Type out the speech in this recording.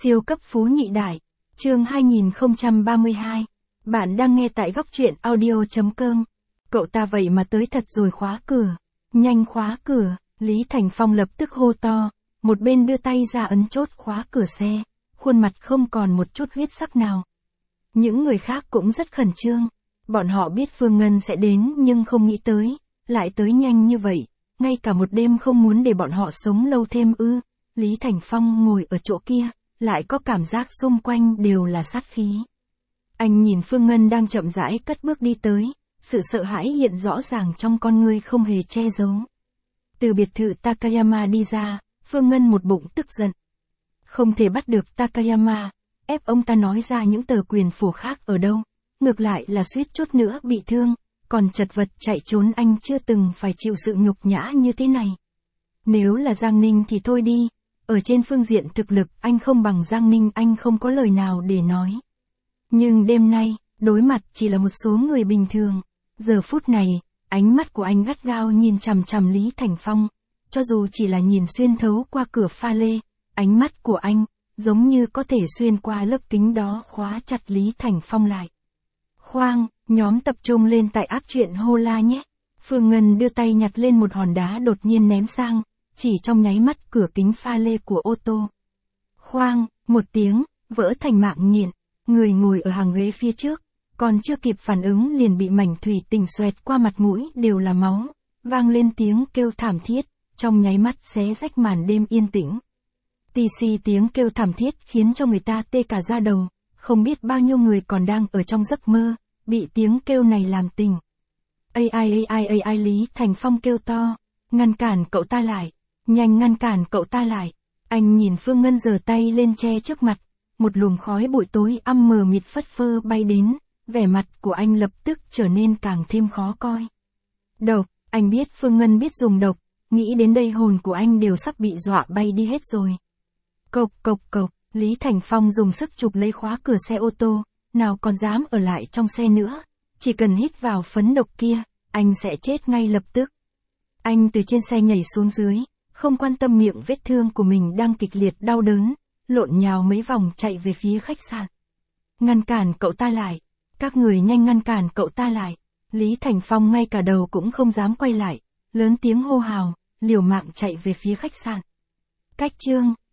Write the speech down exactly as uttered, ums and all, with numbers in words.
Siêu cấp phú nhị đại, chương hai nghìn không trăm ba mươi hai. Bạn đang nghe tại góc truyện audio.com. Cậu ta vậy mà tới thật rồi, khóa cửa. Nhanh khóa cửa, Lý Thành Phong lập tức hô to, một bên đưa tay ra ấn chốt khóa cửa xe, khuôn mặt không còn một chút huyết sắc nào. Những người khác cũng rất khẩn trương. Bọn họ biết Phương Ngân sẽ đến nhưng không nghĩ tới, lại tới nhanh như vậy, ngay cả một đêm không muốn để bọn họ sống lâu thêm ư. Lý Thành Phong ngồi ở chỗ kia, lại có cảm giác xung quanh đều là sát khí. Anh nhìn Phương Ngân đang chậm rãi cất bước đi tới, sự sợ hãi hiện rõ ràng trong con ngươi không hề che giấu. Từ biệt thự Takayama đi ra, Phương Ngân một bụng tức giận. Không thể bắt được Takayama, ép ông ta nói ra những tờ quyền phổ khác ở đâu, ngược lại là suýt chút nữa bị thương, còn chật vật chạy trốn. Anh chưa từng phải chịu sự nhục nhã như thế này. Nếu là Giang Ninh thì thôi đi, ở trên phương diện thực lực anh không bằng Giang Ninh, anh không có lời nào để nói. Nhưng đêm nay, đối mặt chỉ là một số người bình thường. Giờ phút này, ánh mắt của anh gắt gao nhìn chằm chằm Lý Thành Phong, cho dù chỉ là nhìn xuyên thấu qua cửa pha lê, ánh mắt của anh, giống như có thể xuyên qua lớp kính đó khóa chặt Lý Thành Phong lại. Khoang, nhóm tập trung lên tại áp truyện hô la nhé. Phương Ngân đưa tay nhặt lên một hòn đá đột nhiên ném sang, chỉ trong nháy mắt cửa kính pha lê của ô tô. Khoang, một tiếng, vỡ thành mạng nhện, người ngồi ở hàng ghế phía trước, còn chưa kịp phản ứng liền bị mảnh thủy tinh xoẹt qua mặt mũi đều là máu, vang lên tiếng kêu thảm thiết, trong nháy mắt xé rách màn đêm yên tĩnh. Tì xì tiếng kêu thảm thiết khiến cho người ta tê cả da đầu, không biết bao nhiêu người còn đang ở trong giấc mơ, bị tiếng kêu này làm tỉnh. Ai ai ai ai ai Lý Thành Phong kêu to, ngăn cản cậu ta lại, nhanh ngăn cản cậu ta lại. Anh nhìn Phương Ngân giơ tay lên che trước mặt, một luồng khói bụi tối âm mờ mịt phất phơ bay đến, vẻ mặt của anh lập tức trở nên càng thêm khó coi. Độc, anh biết Phương Ngân biết dùng độc, nghĩ đến đây hồn của anh đều sắp bị dọa bay đi hết rồi. Cộc cộc cộc, Lý Thành Phong dùng sức chụp lấy khóa cửa xe ô tô, nào còn dám ở lại trong xe nữa, chỉ cần hít vào phấn độc kia, anh sẽ chết ngay lập tức. Anh từ trên xe nhảy xuống dưới, không quan tâm miệng vết thương của mình đang kịch liệt đau đớn, lộn nhào mấy vòng chạy về phía khách sạn. Ngăn cản cậu ta lại, các người nhanh ngăn cản cậu ta lại. Lý Thành Phong ngay cả đầu cũng không dám quay lại, lớn tiếng hô hào, liều mạng chạy về phía khách sạn. Cách chương